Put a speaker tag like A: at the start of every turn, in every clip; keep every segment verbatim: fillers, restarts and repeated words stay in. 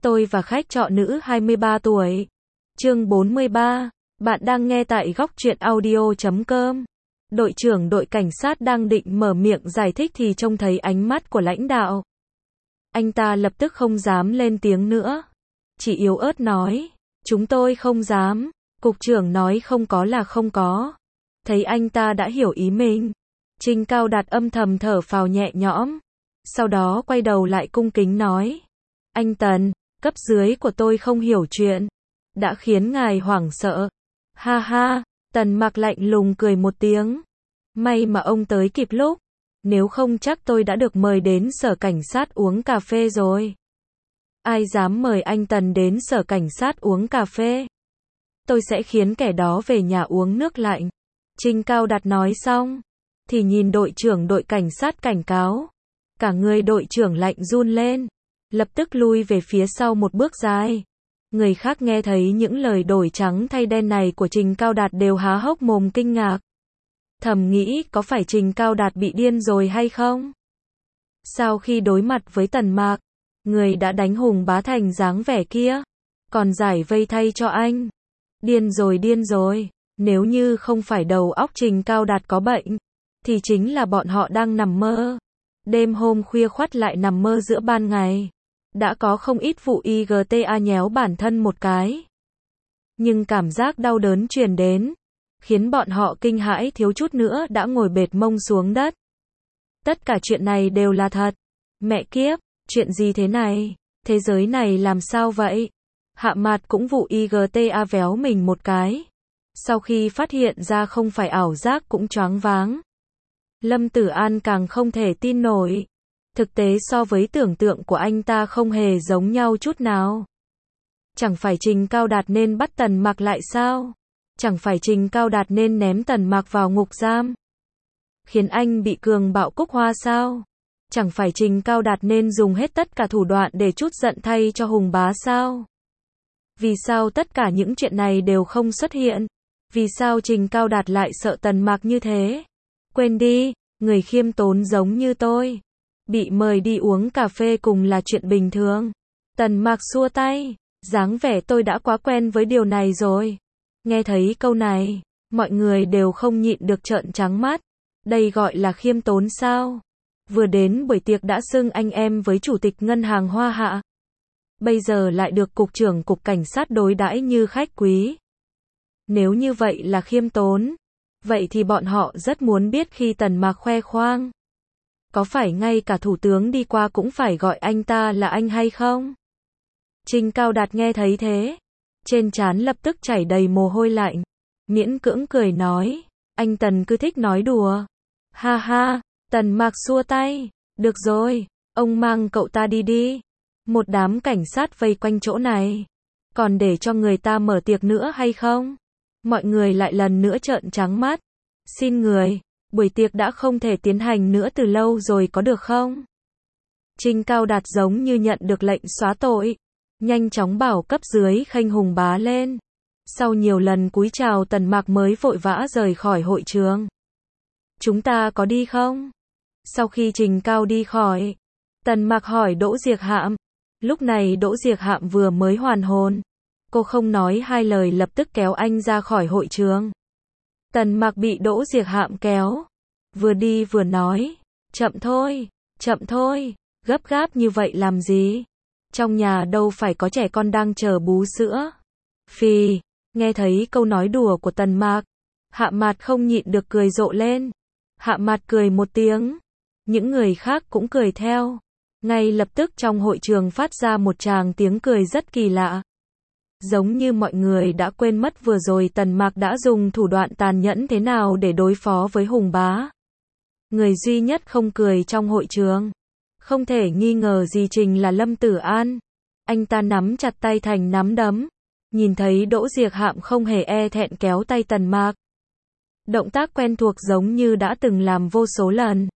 A: Tôi và khách trọ nữ hai mươi ba tuổi. Chương bốn mươi ba. Bạn đang nghe tại góc truyện audio chấm com. Đội trưởng đội cảnh sát đang định mở miệng giải thích thì trông thấy ánh mắt của lãnh đạo. Anh ta lập tức không dám lên tiếng nữa. Chỉ yếu ớt nói, chúng tôi không dám. Cục trưởng nói không có là không có. Thấy anh ta đã hiểu ý mình, Trình Cao Đạt âm thầm thở phào nhẹ nhõm. Sau đó quay đầu lại cung kính nói, anh Tần, cấp dưới của tôi không hiểu chuyện, đã khiến ngài hoảng sợ. Ha ha, Tần Mặc lạnh lùng cười một tiếng. May mà ông tới kịp lúc, nếu không chắc tôi đã được mời đến sở cảnh sát uống cà phê rồi. Ai dám mời anh Tần đến sở cảnh sát uống cà phê? Tôi sẽ khiến kẻ đó về nhà uống nước lạnh. Trình Cao Đạt nói xong, thì nhìn đội trưởng đội cảnh sát cảnh cáo. Cả người đội trưởng lạnh run lên, lập tức lui về phía sau một bước dài. Người khác nghe thấy những lời đổi trắng thay đen này của Trình Cao Đạt đều há hốc mồm kinh ngạc. Thầm nghĩ có phải Trình Cao Đạt bị điên rồi hay không? Sau khi đối mặt với Tần Mạc, người đã đánh Hùng Bá thành dáng vẻ kia, còn giải vây thay cho anh. Điên rồi điên rồi, nếu như không phải đầu óc Trình Cao Đạt có bệnh, thì chính là bọn họ đang nằm mơ. Đêm hôm khuya khoắt lại nằm mơ giữa ban ngày. Đã có không ít vụ i giê tê a nhéo bản thân một cái. Nhưng cảm giác đau đớn truyền đến, khiến bọn họ kinh hãi thiếu chút nữa đã ngồi bệt mông xuống đất. Tất cả chuyện này đều là thật. Mẹ kiếp, chuyện gì thế này? Thế giới này làm sao vậy? Hạ Mạt cũng vụ i giê tê a véo mình một cái. Sau khi phát hiện ra không phải ảo giác cũng choáng váng. Lâm Tử An càng không thể tin nổi. Thực tế so với tưởng tượng của anh ta không hề giống nhau chút nào. Chẳng phải Trình Cao Đạt nên bắt Tần Mặc lại sao? Chẳng phải Trình Cao Đạt nên ném Tần Mặc vào ngục giam, khiến anh bị cường bạo cúc hoa sao? Chẳng phải Trình Cao Đạt nên dùng hết tất cả thủ đoạn để trút giận thay cho Hùng Bá sao? Vì sao tất cả những chuyện này đều không xuất hiện? Vì sao Trình Cao Đạt lại sợ Tần Mặc như thế? Quên đi, người khiêm tốn giống như tôi, bị mời đi uống cà phê cùng là chuyện bình thường. Tần Mặc xua tay, dáng vẻ tôi đã quá quen với điều này rồi. Nghe thấy câu này, mọi người đều không nhịn được trợn trắng mắt. Đây gọi là khiêm tốn sao? Vừa đến buổi tiệc đã xưng anh em với chủ tịch ngân hàng Hoa Hạ. Bây giờ lại được cục trưởng cục cảnh sát đối đãi như khách quý. Nếu như vậy là khiêm tốn, vậy thì bọn họ rất muốn biết khi Tần Mặc khoe khoang, có phải ngay cả thủ tướng đi qua cũng phải gọi anh ta là anh hay không? Trình Cao Đạt nghe thấy thế, trên trán lập tức chảy đầy mồ hôi lạnh, miễn cưỡng cười nói, anh Tần cứ thích nói đùa. Ha ha, Tần Mặc xua tay, được rồi, ông mang cậu ta đi đi. Một đám cảnh sát vây quanh chỗ này, còn để cho người ta mở tiệc nữa hay không? Mọi người lại lần nữa trợn trắng mắt. Xin người, buổi tiệc đã không thể tiến hành nữa từ lâu rồi có được không? Trình Cao Đạt giống như nhận được lệnh xóa tội, nhanh chóng bảo cấp dưới khênh Hùng Bá lên. Sau nhiều lần cúi chào Tần Mặc mới vội vã rời khỏi hội trường. Chúng ta có đi không? Sau khi Trình Cao đi khỏi, Tần Mặc hỏi Đỗ Diệc Hạm. Lúc này Đỗ Diệc Hạm vừa mới hoàn hồn. Cô không nói hai lời lập tức kéo anh ra khỏi hội trường. Tần Mặc bị Đỗ Diệc Hạm kéo, vừa đi vừa nói, chậm thôi, chậm thôi, gấp gáp như vậy làm gì? Trong nhà đâu phải có trẻ con đang chờ bú sữa. Phì, nghe thấy câu nói đùa của Tần Mặc, Hạ Mạt không nhịn được cười rộ lên. Hạ Mạt cười một tiếng, những người khác cũng cười theo. Ngay lập tức trong hội trường phát ra một tràng tiếng cười rất kỳ lạ. Giống như mọi người đã quên mất vừa rồi Tần Mặc đã dùng thủ đoạn tàn nhẫn thế nào để đối phó với Hùng Bá. Người duy nhất không cười trong hội trường, không thể nghi ngờ gì chính là Lâm Tử An. Anh ta nắm chặt tay thành nắm đấm, nhìn thấy Đỗ Diệc Hạm không hề e thẹn kéo tay Tần Mặc. Động tác quen thuộc giống như đã từng làm vô số lần.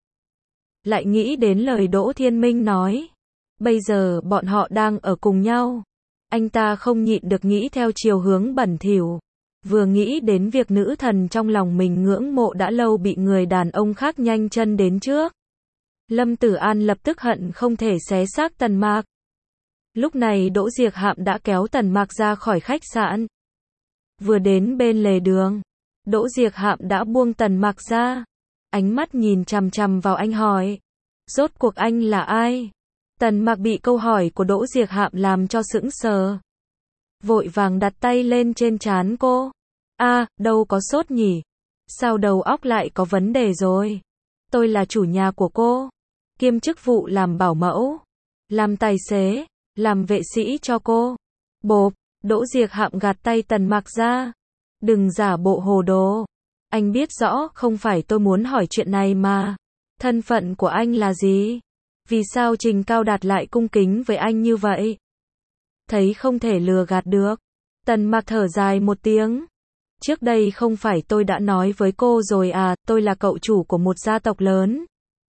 A: Lại nghĩ đến lời Đỗ Thiên Minh nói, bây giờ bọn họ đang ở cùng nhau. Anh ta không nhịn được nghĩ theo chiều hướng bẩn thỉu. Vừa nghĩ đến việc nữ thần trong lòng mình ngưỡng mộ đã lâu bị người đàn ông khác nhanh chân đến trước, Lâm Tử An lập tức hận không thể xé xác Tần Mặc. Lúc này Đỗ Diệc Hạm đã kéo Tần Mạc ra khỏi khách sạn. Vừa đến bên lề đường, Đỗ Diệc Hạm đã buông Tần Mạc ra. Ánh mắt nhìn chằm chằm vào anh hỏi. Rốt cuộc anh là ai? Tần Mạc bị câu hỏi của Đỗ Diệc Hạm làm cho sững sờ. Vội vàng đặt tay lên trên trán cô. A, à, đâu có sốt nhỉ? Sao đầu óc lại có vấn đề rồi? Tôi là chủ nhà của cô. Kiêm chức vụ làm bảo mẫu, làm tài xế, làm vệ sĩ cho cô. Bộp, Đỗ Diệc Hạm gạt tay Tần Mạc ra. Đừng giả bộ hồ đồ. Anh biết rõ không phải tôi muốn hỏi chuyện này mà. Thân phận của anh là gì? Vì sao Trình Cao Đạt lại cung kính với anh như vậy? Thấy không thể lừa gạt được, Tần Mạc thở dài một tiếng. Trước đây không phải tôi đã nói với cô rồi à, tôi là cậu chủ của một gia tộc lớn.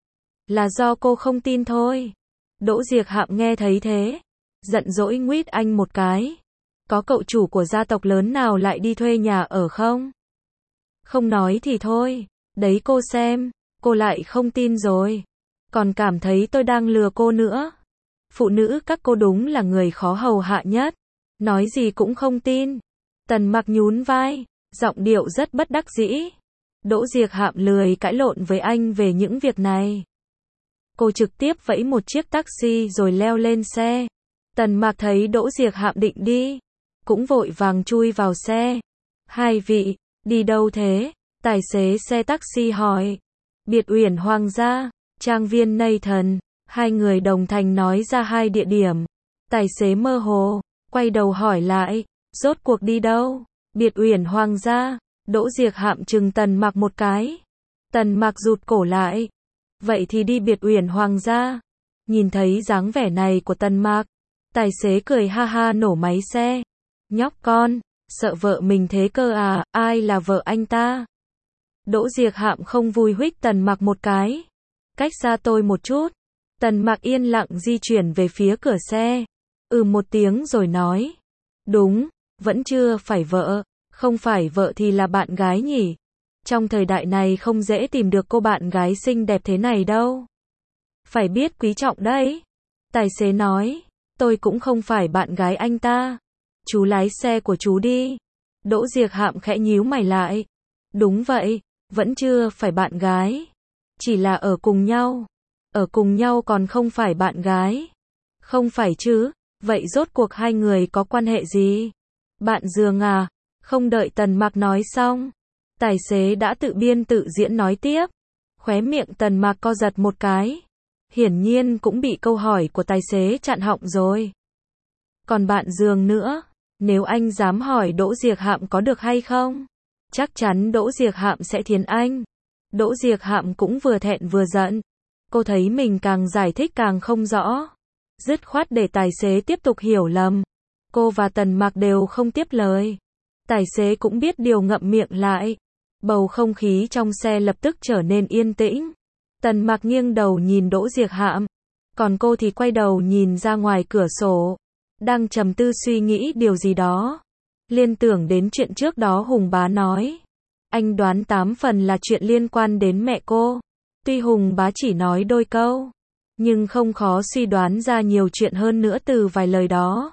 A: Là do cô không tin thôi. Đỗ Diệc Hạm nghe thấy thế, giận dỗi nguýt anh một cái. Có cậu chủ của gia tộc lớn nào lại đi thuê nhà ở không? Không nói thì thôi, đấy cô xem, cô lại không tin rồi. Còn cảm thấy tôi đang lừa cô nữa. Phụ nữ các cô đúng là người khó hầu hạ nhất. Nói gì cũng không tin. Tần Mạc nhún vai, giọng điệu rất bất đắc dĩ. Đỗ Diệc Hạm lười cãi lộn với anh về những việc này. Cô trực tiếp vẫy một chiếc taxi rồi leo lên xe. Tần Mạc thấy Đỗ Diệc Hạm định đi, cũng vội vàng chui vào xe. Hai vị, đi đâu thế? Tài xế xe taxi hỏi. Biệt Uyển Hoàng gia, trang viên Nathan. Hai người đồng thanh nói ra hai địa điểm. Tài xế mơ hồ, quay đầu hỏi lại. Rốt cuộc đi đâu? Biệt Uyển Hoàng gia. Đỗ Diệc Hạm trừng Tần Mạc một cái. Tần Mạc rụt cổ lại. Vậy thì đi Biệt Uyển Hoàng gia. Nhìn thấy dáng vẻ này của Tần Mạc, tài xế cười ha ha nổ máy xe. Nhóc con, sợ vợ mình thế cơ à, ai là vợ anh ta? Đỗ Diệc Hạm không vui huých Tần Mạc một cái. Cách xa tôi một chút. Tần Mạc yên lặng di chuyển về phía cửa xe. Ừ một tiếng rồi nói. Đúng, vẫn chưa phải vợ. Không phải vợ thì là bạn gái nhỉ? Trong thời đại này không dễ tìm được cô bạn gái xinh đẹp thế này đâu. Phải biết quý trọng đấy. Tài xế nói. Tôi cũng không phải bạn gái anh ta. Chú lái xe của chú đi. Đỗ Diệc Hạm khẽ nhíu mày lại. Đúng vậy, vẫn chưa phải bạn gái. Chỉ là ở cùng nhau. Ở cùng nhau còn không phải bạn gái. Không phải chứ, vậy rốt cuộc hai người có quan hệ gì? Bạn giường à? Không đợi Tần Mạc nói xong, tài xế đã tự biên tự diễn nói tiếp. Khóe miệng Tần Mạc co giật một cái. Hiển nhiên cũng bị câu hỏi của tài xế chặn họng rồi. Còn bạn giường nữa, nếu anh dám hỏi Đỗ Diệc Hạm có được hay không? Chắc chắn Đỗ Diệc Hạm sẽ thiến anh. Đỗ Diệc Hạm cũng vừa thẹn vừa giận. Cô thấy mình càng giải thích càng không rõ. Dứt khoát để tài xế tiếp tục hiểu lầm. Cô và Tần Mạc đều không tiếp lời. Tài xế cũng biết điều ngậm miệng lại. Bầu không khí trong xe lập tức trở nên yên tĩnh. Tần Mạc nghiêng đầu nhìn Đỗ Diệc Hạm. Còn cô thì quay đầu nhìn ra ngoài cửa sổ. Đang trầm tư suy nghĩ điều gì đó. Liên tưởng đến chuyện trước đó Hùng Bá nói. Anh đoán tám phần là chuyện liên quan đến mẹ cô. Tuy Hùng Bá chỉ nói đôi câu, nhưng không khó suy đoán ra nhiều chuyện hơn nữa từ vài lời đó.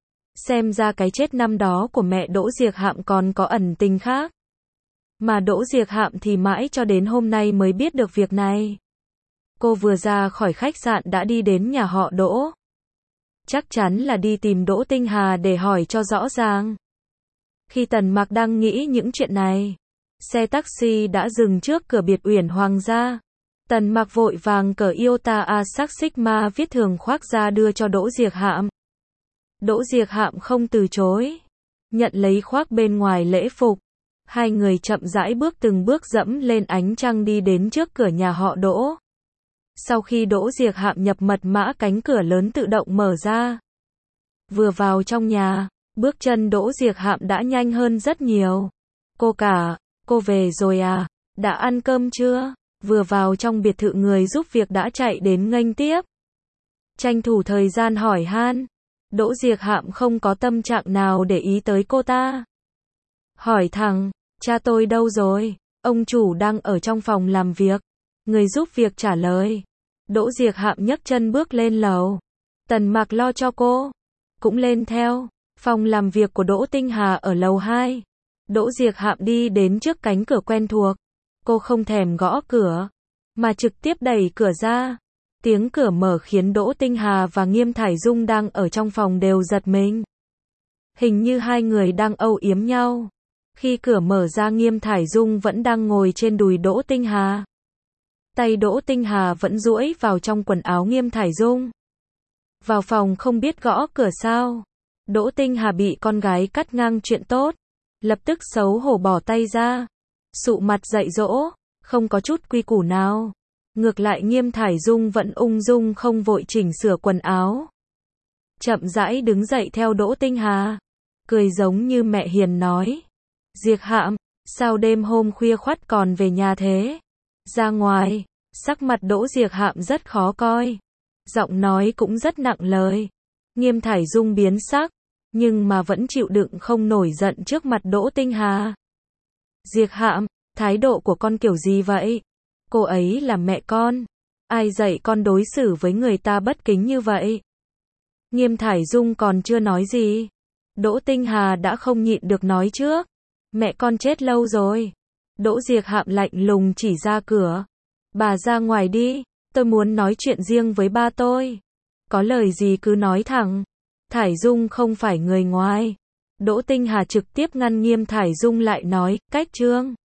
A: Xem ra cái chết năm đó của mẹ Đỗ Diệc Hạm còn có ẩn tình khác. Mà Đỗ Diệc Hạm thì mãi cho đến hôm nay mới biết được việc này. Cô vừa ra khỏi khách sạn đã đi đến nhà họ Đỗ. Chắc chắn là đi tìm Đỗ Tinh Hà để hỏi cho rõ ràng. Khi Tần Mạc đang nghĩ những chuyện này, xe taxi đã dừng trước cửa Biệt Uyển Hoàng gia. Tần Mạc vội vàng cởi Iota A sắc Sigma viết thường khoác ra đưa cho Đỗ Diệc Hạm. Đỗ Diệc Hạm không từ chối, nhận lấy khoác bên ngoài lễ phục. Hai người chậm rãi bước từng bước dẫm lên ánh trăng đi đến trước cửa nhà họ Đỗ. Sau khi Đỗ Diệc Hạm nhập mật mã, cánh cửa lớn tự động mở ra. Vừa vào trong nhà, bước chân Đỗ Diệc Hạm đã nhanh hơn rất nhiều. Cô cả, cô về rồi à? Đã ăn cơm chưa? Vừa vào trong biệt thự người giúp việc đã chạy đến nghênh tiếp. Tranh thủ thời gian hỏi han. Đỗ Diệc Hạm không có tâm trạng nào để ý tới cô ta. Hỏi thẳng, cha tôi đâu rồi? Ông chủ đang ở trong phòng làm việc. Người giúp việc trả lời. Đỗ Diệc Hạm nhấc chân bước lên lầu. Tần Mạc lo cho cô. cũng lên theo. Phòng làm việc của Đỗ Tinh Hà ở lầu hai. Đỗ Diệc Hạm đi đến trước cánh cửa quen thuộc. Cô không thèm gõ cửa, mà trực tiếp đẩy cửa ra. Tiếng cửa mở khiến Đỗ Tinh Hà và Nghiêm Thải Dung đang ở trong phòng đều giật mình. Hình như hai người đang âu yếm nhau. Khi cửa mở ra, Nghiêm Thải Dung vẫn đang ngồi trên đùi Đỗ Tinh Hà. Tay Đỗ Tinh Hà vẫn duỗi vào trong quần áo Nghiêm Thải Dung. Vào phòng không biết gõ cửa sao. Đỗ Tinh Hà bị con gái cắt ngang chuyện tốt, lập tức xấu hổ bỏ tay ra, sụ mặt dạy dỗ, không có chút quy củ nào. Ngược lại Nghiêm Thải Dung vẫn ung dung không vội chỉnh sửa quần áo. Chậm rãi đứng dậy theo Đỗ Tinh Hà, cười giống như mẹ hiền nói. Diệc Hạm, sao đêm hôm khuya khoắt còn về nhà thế? Ra ngoài. Sắc mặt Đỗ Diệc Hạm rất khó coi, giọng nói cũng rất nặng lời. Nghiêm Thải Dung biến sắc, nhưng mà vẫn chịu đựng không nổi giận trước mặt Đỗ Tinh Hà. Diệc Hạm, thái độ của con kiểu gì vậy? Cô ấy là mẹ con, ai dạy con đối xử với người ta bất kính như vậy? Nghiêm Thải Dung còn chưa nói gì, Đỗ Tinh Hà đã không nhịn được nói trước. Mẹ con chết lâu rồi. Đỗ Diệc Hạm lạnh lùng chỉ ra cửa. Bà ra ngoài đi, tôi muốn nói chuyện riêng với ba tôi. Có lời gì cứ nói thẳng. Thải Dung không phải người ngoài. Đỗ Tinh Hà trực tiếp ngăn Nghiêm Thải Dung lại nói, cách Trương.